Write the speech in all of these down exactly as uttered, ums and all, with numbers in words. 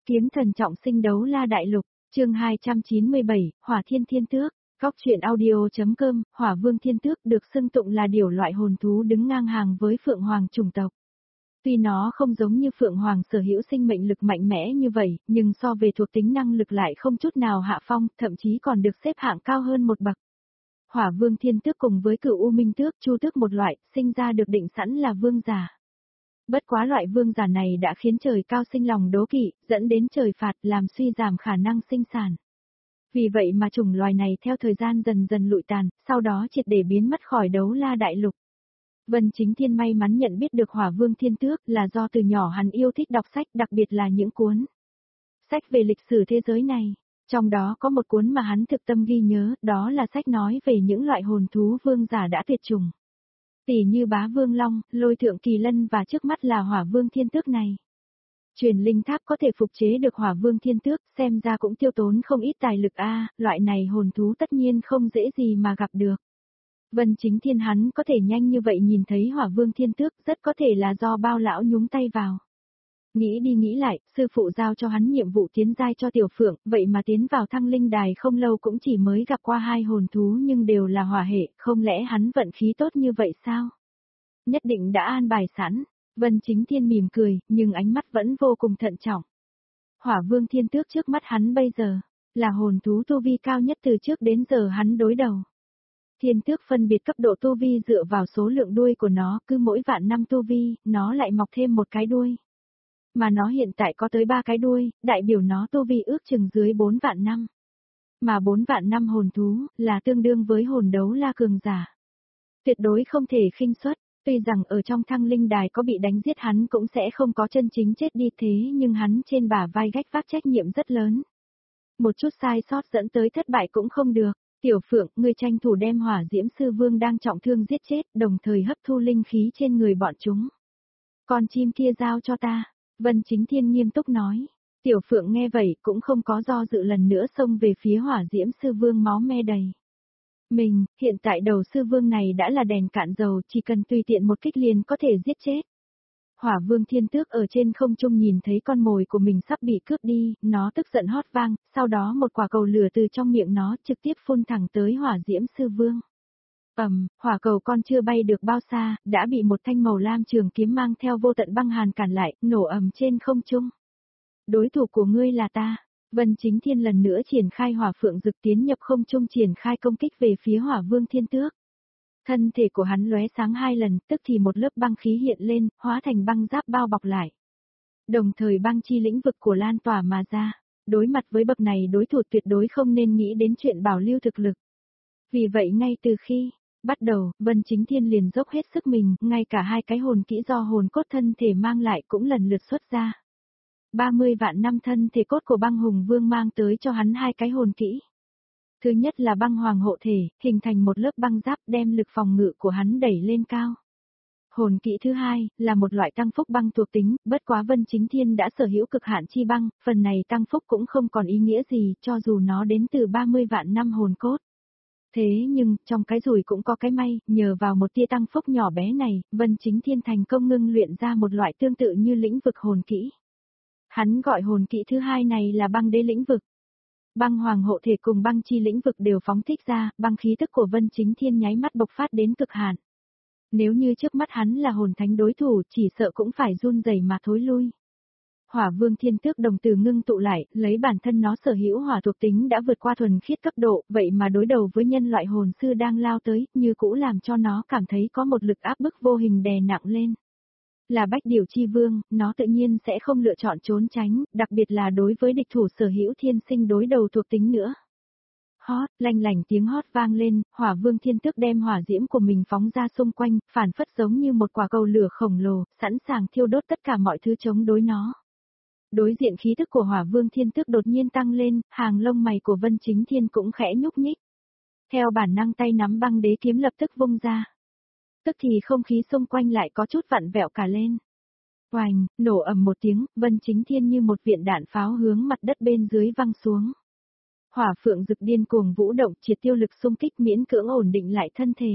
Kiếm thần trọng sinh đấu la đại lục, chương hai trăm chín mươi bảy, Hỏa Thiên Thiên Tước, Góc truyện audio.com, Hỏa Vương Thiên Tước được xưng tụng là điểu loại hồn thú đứng ngang hàng với Phượng Hoàng chủng tộc. Tuy nó không giống như Phượng Hoàng sở hữu sinh mệnh lực mạnh mẽ như vậy, nhưng so về thuộc tính năng lực lại không chút nào hạ phong, thậm chí còn được xếp hạng cao hơn một bậc. Hỏa Vương Thiên Tước cùng với Cửu U Minh Tước, Chu Tước một loại, sinh ra được định sẵn là vương giả. Bất quá loại vương giả này đã khiến trời cao sinh lòng đố kỵ, dẫn đến trời phạt làm suy giảm khả năng sinh sản. Vì vậy mà chủng loài này theo thời gian dần dần lụi tàn, sau đó triệt để biến mất khỏi đấu la đại lục. Vân Chính Thiên may mắn nhận biết được Hỏa Vương Thiên Tước là do từ nhỏ hắn yêu thích đọc sách, đặc biệt là những cuốn sách về lịch sử thế giới này. Trong đó có một cuốn mà hắn thực tâm ghi nhớ, đó là sách nói về những loại hồn thú vương giả đã tuyệt chủng. Tỷ như Bá Vương Long, Lôi Thượng Kỳ Lân và trước mắt là Hỏa Vương Thiên Tước này. Truyền linh tháp có thể phục chế được Hỏa Vương Thiên Tước, xem ra cũng tiêu tốn không ít tài lực a, loại này hồn thú tất nhiên không dễ gì mà gặp được. Vân Chính Thiên hắn có thể nhanh như vậy nhìn thấy Hỏa Vương Thiên Tước, rất có thể là do Bao lão nhúng tay vào. Nghĩ đi nghĩ lại, sư phụ giao cho hắn nhiệm vụ tiến giai cho Tiểu Phượng, vậy mà tiến vào Thăng Linh Đài không lâu cũng chỉ mới gặp qua hai hồn thú nhưng đều là hỏa hệ, không lẽ hắn vận khí tốt như vậy sao? Nhất định đã an bài sẵn. Vân Chính Thiên mỉm cười, nhưng ánh mắt vẫn vô cùng thận trọng. Hỏa Vương Thiên Tước trước mắt hắn bây giờ, là hồn thú tu vi cao nhất từ trước đến giờ hắn đối đầu. Thiên Tước phân biệt cấp độ tu vi dựa vào số lượng đuôi của nó, cứ mỗi vạn năm tu vi, nó lại mọc thêm một cái đuôi. Mà nó hiện tại có tới ba cái đuôi, đại biểu nó tu vi ước chừng dưới bốn vạn năm. Mà bốn vạn năm hồn thú, là tương đương với hồn đấu la cường giả. Tuyệt đối không thể khinh suất, tuy rằng ở trong Thăng Linh Đài có bị đánh giết hắn cũng sẽ không có chân chính chết đi thế nhưng hắn trên bả vai gánh vác trách nhiệm rất lớn. Một chút sai sót dẫn tới thất bại cũng không được. Tiểu Phượng, ngươi tranh thủ đem Hỏa Diễm Sư Vương đang trọng thương giết chết, đồng thời hấp thu linh khí trên người bọn chúng. Con chim kia giao cho ta. Vân Chính Thiên nghiêm túc nói. Tiểu Phượng nghe vậy cũng không có do dự lần nữa xông về phía Hỏa Diễm Sư Vương máu me đầy. Mình, hiện tại đầu Sư Vương này đã là đèn cạn dầu, chỉ cần tùy tiện một kích liền có thể giết chết. Hỏa Vương Thiên Tước ở trên không trung nhìn thấy con mồi của mình sắp bị cướp đi, nó tức giận hót vang, sau đó một quả cầu lửa từ trong miệng nó trực tiếp phun thẳng tới Hỏa Diễm Sư Vương. Ầm, hỏa cầu con chưa bay được bao xa, đã bị một thanh màu lam trường kiếm mang theo vô tận băng hàn cản lại, nổ ầm trên không trung. Đối thủ của ngươi là ta. Vân Chính Thiên lần nữa triển khai Hỏa Phượng Dực tiến nhập không trung triển khai công kích về phía Hỏa Vương Thiên Tước. Thân thể của hắn lóe sáng hai lần, tức thì một lớp băng khí hiện lên, hóa thành băng giáp bao bọc lại. Đồng thời băng chi lĩnh vực của lan tỏa mà ra. Đối mặt với bậc này đối thủ tuyệt đối không nên nghĩ đến chuyện bảo lưu thực lực. Vì vậy ngay từ khi bắt đầu, Vân Chính Thiên liền dốc hết sức mình, ngay cả hai cái hồn kỹ do hồn cốt thân thể mang lại cũng lần lượt xuất ra. ba mươi vạn năm thân thể cốt của băng hùng vương mang tới cho hắn hai cái hồn kỹ. Thứ nhất là băng hoàng hộ thể, hình thành một lớp băng giáp đem lực phòng ngự của hắn đẩy lên cao. Hồn kỹ thứ hai, là một loại tăng phúc băng thuộc tính, bất quá Vân Chính Thiên đã sở hữu cực hạn chi băng, phần này tăng phúc cũng không còn ý nghĩa gì, cho dù nó đến từ ba mươi vạn năm hồn cốt. Thế nhưng, trong cái rủi cũng có cái may, nhờ vào một tia tăng phúc nhỏ bé này, Vân Chính Thiên thành công ngưng luyện ra một loại tương tự như lĩnh vực hồn kỹ. Hắn gọi hồn kỹ thứ hai này là băng đế lĩnh vực. Băng hoàng hộ thể cùng băng chi lĩnh vực đều phóng thích ra, băng khí tức của Vân Chính Thiên nháy mắt bộc phát đến cực hạn. Nếu như trước mắt hắn là hồn thánh đối thủ, chỉ sợ cũng phải run rẩy mà thối lui. Hỏa Vương Thiên Tước đồng tử ngưng tụ lại, lấy bản thân nó sở hữu hỏa thuộc tính đã vượt qua thuần khiết cấp độ, vậy mà đối đầu với nhân loại hồn sư đang lao tới, như cũ làm cho nó cảm thấy có một lực áp bức vô hình đè nặng lên. Là Bách Điểu Chi Vương, nó tự nhiên sẽ không lựa chọn trốn tránh, đặc biệt là đối với địch thủ sở hữu thiên sinh đối đầu thuộc tính nữa. Hót, lanh lảnh tiếng hót vang lên, Hỏa Vương Thiên Tước đem hỏa diễm của mình phóng ra xung quanh, phản phất giống như một quả cầu lửa khổng lồ, sẵn sàng thiêu đốt tất cả mọi thứ chống đối nó. Đối diện khí thức của Hỏa Vương Thiên Tước đột nhiên tăng lên, hàng lông mày của Vân Chính Thiên cũng khẽ nhúc nhích. Theo bản năng tay nắm băng đế kiếm lập tức vung ra. Tức thì không khí xung quanh lại có chút vặn vẹo cả lên. Oành, nổ ầm một tiếng, Vân Chính Thiên như một viện đạn pháo hướng mặt đất bên dưới văng xuống. Hỏa Phượng Dực điên cuồng vũ động, triệt tiêu lực xung kích miễn cưỡng ổn định lại thân thể.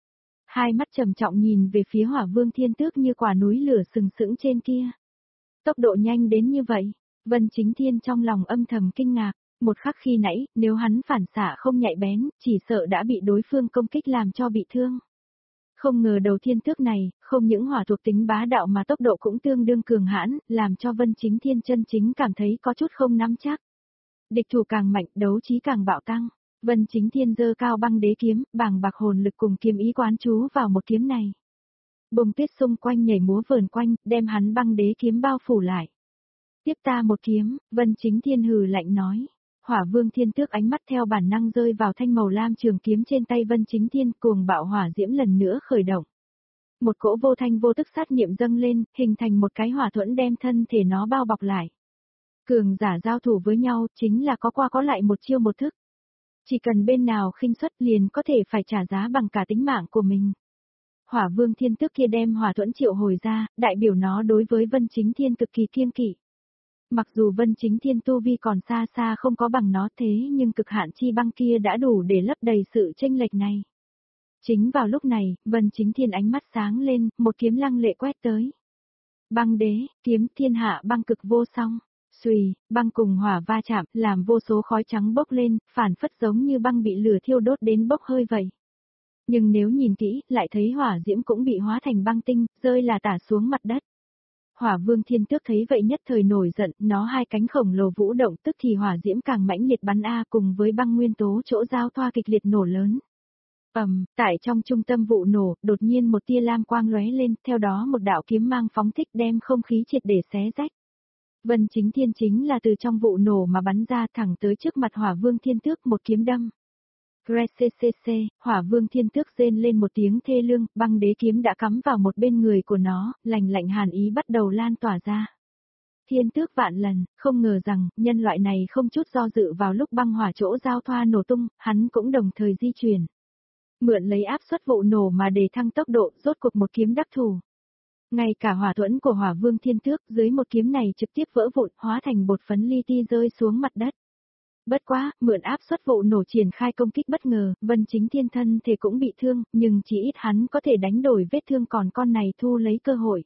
Hai mắt trầm trọng nhìn về phía Hỏa Vương Thiên Tước như quả núi lửa sừng sững trên kia. Tốc độ nhanh đến như vậy, Vân Chính Thiên trong lòng âm thầm kinh ngạc, một khắc khi nãy, nếu hắn phản xạ không nhạy bén, chỉ sợ đã bị đối phương công kích làm cho bị thương. Không ngờ đầu thiên tước này, không những hỏa thuộc tính bá đạo mà tốc độ cũng tương đương cường hãn, làm cho Vân Chính Thiên chân chính cảm thấy có chút không nắm chắc. Địch thủ càng mạnh, đấu trí càng bạo tăng. Vân Chính Thiên giơ cao băng đế kiếm, bàng bạc hồn lực cùng kiếm ý quán chú vào một kiếm này. Bông tuyết xung quanh nhảy múa vờn quanh, đem hắn băng đế kiếm bao phủ lại. Tiếp ta một kiếm, Vân Chính Thiên hừ lạnh nói. Hỏa Vương Thiên Tước ánh mắt theo bản năng rơi vào thanh màu lam trường kiếm trên tay Vân Chính Thiên, cuồng bạo hỏa diễm lần nữa khởi động. Một cỗ vô thanh vô tức sát niệm dâng lên, hình thành một cái hỏa thuẫn đem thân thể nó bao bọc lại. Cường giả giao thủ với nhau, chính là có qua có lại một chiêu một thức. Chỉ cần bên nào khinh suất liền có thể phải trả giá bằng cả tính mạng của mình. Hỏa Vương Thiên Tước kia đem hỏa thuẫn triệu hồi ra, đại biểu nó đối với Vân Chính Thiên cực kỳ kiêng kỵ. Mặc dù Vân Chính Thiên tu vi còn xa xa không có bằng nó thế nhưng cực hạn chi băng kia đã đủ để lấp đầy sự chênh lệch này. Chính vào lúc này, Vân Chính Thiên ánh mắt sáng lên, một kiếm lăng lệ quét tới. Băng đế, kiếm thiên hạ băng cực vô song. Xùy, băng cùng hỏa va chạm, làm vô số khói trắng bốc lên, phản phất giống như băng bị lửa thiêu đốt đến bốc hơi vậy. Nhưng nếu nhìn kỹ, lại thấy hỏa diễm cũng bị hóa thành băng tinh, rơi là tả xuống mặt đất. Hỏa Vương Thiên Tước thấy vậy nhất thời nổi giận, nó hai cánh khổng lồ vũ động tức thì hỏa diễm càng mãnh liệt bắn a cùng với băng nguyên tố chỗ giao thoa kịch liệt nổ lớn. Ầm, tại trong trung tâm vụ nổ, đột nhiên một tia lam quang lóe lên, theo đó một đạo kiếm mang phóng thích đem không khí triệt để xé rách. Vân Chính Thiên chính là từ trong vụ nổ mà bắn ra thẳng tới trước mặt Hỏa Vương Thiên Tước một kiếm đâm. Cccc, Hỏa Vương Thiên Tước rên lên một tiếng thê lương, băng đế kiếm đã cắm vào một bên người của nó, lạnh lạnh hàn ý bắt đầu lan tỏa ra. Thiên Tước vạn lần, không ngờ rằng, nhân loại này không chút do dự vào lúc băng hỏa chỗ giao thoa nổ tung, hắn cũng đồng thời di chuyển. Mượn lấy áp suất vụ nổ mà để thăng tốc độ, rốt cuộc một kiếm đắc thủ. Ngay cả hỏa thuẫn của Hỏa Vương Thiên Tước dưới một kiếm này trực tiếp vỡ vụn, hóa thành bột phấn li ti rơi xuống mặt đất. Bất quá, mượn áp suất vụ nổ triển khai công kích bất ngờ, Vân Chính Thiên thân thể cũng bị thương, nhưng chỉ ít hắn có thể đánh đổi vết thương còn con này thu lấy cơ hội.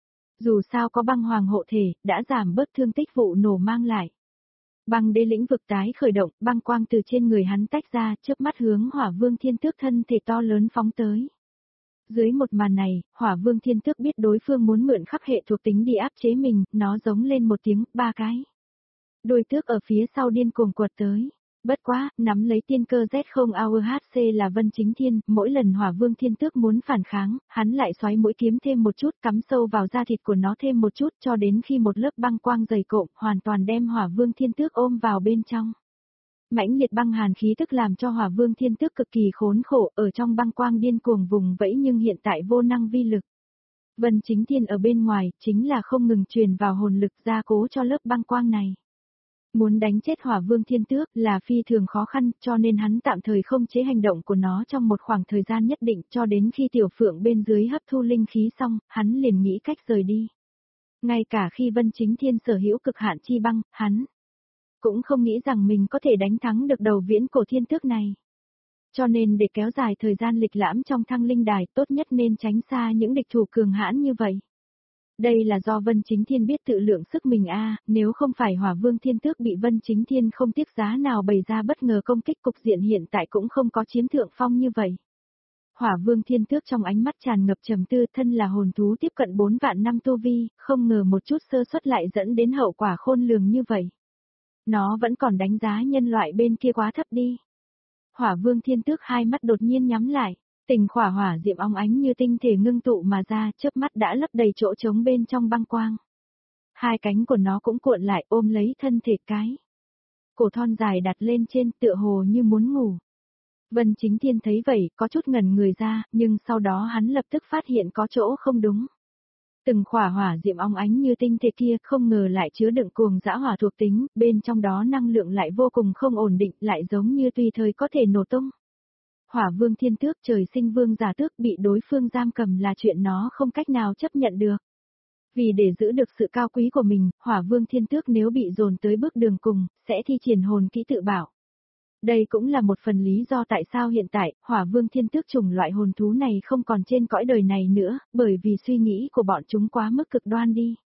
Dù sao có băng hoàng hộ thể, đã giảm bớt thương tích vụ nổ mang lại. Băng đế lĩnh vực tái khởi động, băng quang từ trên người hắn tách ra, chớp mắt hướng Hỏa Vương Thiên Tước thân thể to lớn phóng tới. Dưới một màn này, Hỏa Vương Thiên Tước biết đối phương muốn mượn khắp hệ thuộc tính đi áp chế mình, nó giống lên một tiếng, ba cái. Đôi tước ở phía sau điên cuồng quật tới. Bất quá, nắm lấy tiên cơ Z không a u hát xê là Vân Chính Thiên, mỗi lần Hỏa Vương Thiên Tước muốn phản kháng, hắn lại xoáy mũi kiếm thêm một chút, cắm sâu vào da thịt của nó thêm một chút cho đến khi một lớp băng quang dày cộm hoàn toàn đem Hỏa Vương Thiên Tước ôm vào bên trong. Mãnh liệt băng hàn khí tức làm cho Hỏa Vương Thiên Tước cực kỳ khốn khổ, ở trong băng quang điên cuồng vùng vẫy nhưng hiện tại vô năng vi lực. Vân Chính Thiên ở bên ngoài, chính là không ngừng truyền vào hồn lực gia cố cho lớp băng quang này. Muốn đánh chết Hỏa Vương Thiên Tước là phi thường khó khăn, cho nên hắn tạm thời không chế hành động của nó trong một khoảng thời gian nhất định, cho đến khi tiểu phượng bên dưới hấp thu linh khí xong, hắn liền nghĩ cách rời đi. Ngay cả khi Vân Chính Thiên sở hữu cực hạn chi băng, hắn cũng không nghĩ rằng mình có thể đánh thắng được đầu viễn cổ thiên tước này. Cho nên để kéo dài thời gian lịch lãm trong thăng linh đài, tốt nhất nên tránh xa những địch thủ cường hãn như vậy. Đây là do Vân Chính Thiên biết tự lượng sức mình a, nếu không phải Hỏa Vương Thiên Tước bị Vân Chính Thiên không tiếc giá nào bày ra bất ngờ công kích, cục diện hiện tại cũng không có chiếm thượng phong như vậy. Hỏa Vương Thiên Tước trong ánh mắt tràn ngập trầm tư, thân là hồn thú tiếp cận bốn vạn năm tu vi, không ngờ một chút sơ suất lại dẫn đến hậu quả khôn lường như vậy. Nó vẫn còn đánh giá nhân loại bên kia quá thấp đi. Hỏa Vương Thiên Tước hai mắt đột nhiên nhắm lại. Tình khỏa hỏa diệm óng ánh như tinh thể ngưng tụ mà ra, chớp mắt đã lấp đầy chỗ trống bên trong băng quang. Hai cánh của nó cũng cuộn lại ôm lấy thân thể cái. Cổ thon dài đặt lên trên tựa hồ như muốn ngủ. Vân Chính Thiên thấy vậy, có chút ngẩn người ra, nhưng sau đó hắn lập tức phát hiện có chỗ không đúng. Từng khỏa hỏa diệm óng ánh như tinh thể kia không ngờ lại chứa đựng cuồng dã hỏa thuộc tính, bên trong đó năng lượng lại vô cùng không ổn định, lại giống như tùy thời có thể nổ tung. Hỏa Vương Thiên Tước trời sinh vương giả tước bị đối phương giam cầm là chuyện nó không cách nào chấp nhận được. Vì để giữ được sự cao quý của mình, Hỏa Vương Thiên Tước nếu bị dồn tới bước đường cùng, sẽ thi triển hồn kỹ tự bảo. Đây cũng là một phần lý do tại sao hiện tại, Hỏa Vương Thiên Tước chủng loại hồn thú này không còn trên cõi đời này nữa, bởi vì suy nghĩ của bọn chúng quá mức cực đoan đi.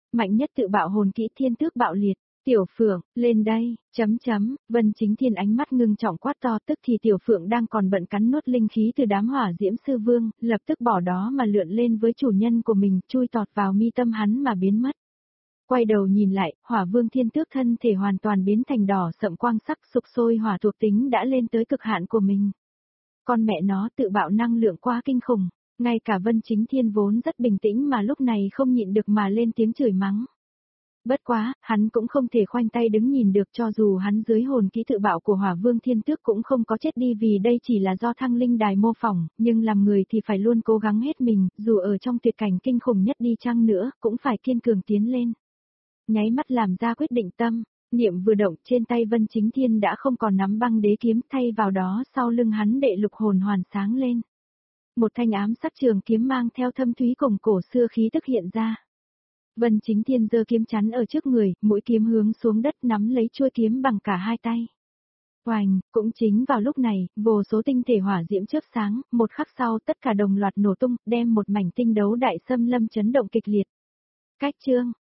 Mạnh nhất tự bạo hồn kỹ thiên tước bạo liệt. Tiểu Phượng, lên đây, chấm chấm, Vân Chính Thiên ánh mắt ngưng trọng quát to, tức thì Tiểu Phượng đang còn bận cắn nuốt linh khí từ đám hỏa diễm sư vương, lập tức bỏ đó mà lượn lên với chủ nhân của mình, chui tọt vào mi tâm hắn mà biến mất. Quay đầu nhìn lại, hỏa vương thiên tước thân thể hoàn toàn biến thành đỏ sậm quang sắc, sục sôi hỏa thuộc tính đã lên tới cực hạn của mình. Con mẹ nó tự bạo năng lượng quá kinh khủng, ngay cả Vân Chính Thiên vốn rất bình tĩnh mà lúc này không nhịn được mà lên tiếng chửi mắng. Bất quá, hắn cũng không thể khoanh tay đứng nhìn được, cho dù hắn dưới hồn kỹ tự bạo của hỏa vương thiên tước cũng không có chết đi, vì đây chỉ là do thăng linh đài mô phỏng, nhưng làm người thì phải luôn cố gắng hết mình, dù ở trong tuyệt cảnh kinh khủng nhất đi chăng nữa, cũng phải kiên cường tiến lên. Nháy mắt làm ra quyết định tâm, niệm vừa động, trên tay Vân Chính Thiên đã không còn nắm băng đế kiếm, thay vào đó sau lưng hắn đệ lục hồn hoàn sáng lên. Một thanh ám sắc trường kiếm mang theo thâm thúy cùng cổ xưa khí tức hiện ra. Vân Chính Thiên giơ kiếm chắn ở trước người, mũi kiếm hướng xuống đất, nắm lấy chuôi kiếm bằng cả hai tay. Oành, cũng chính vào lúc này, vô số tinh thể hỏa diễm chớp sáng, một khắc sau tất cả đồng loạt nổ tung, đem một mảnh tinh đấu đại xâm lâm chấn động kịch liệt. Cách chương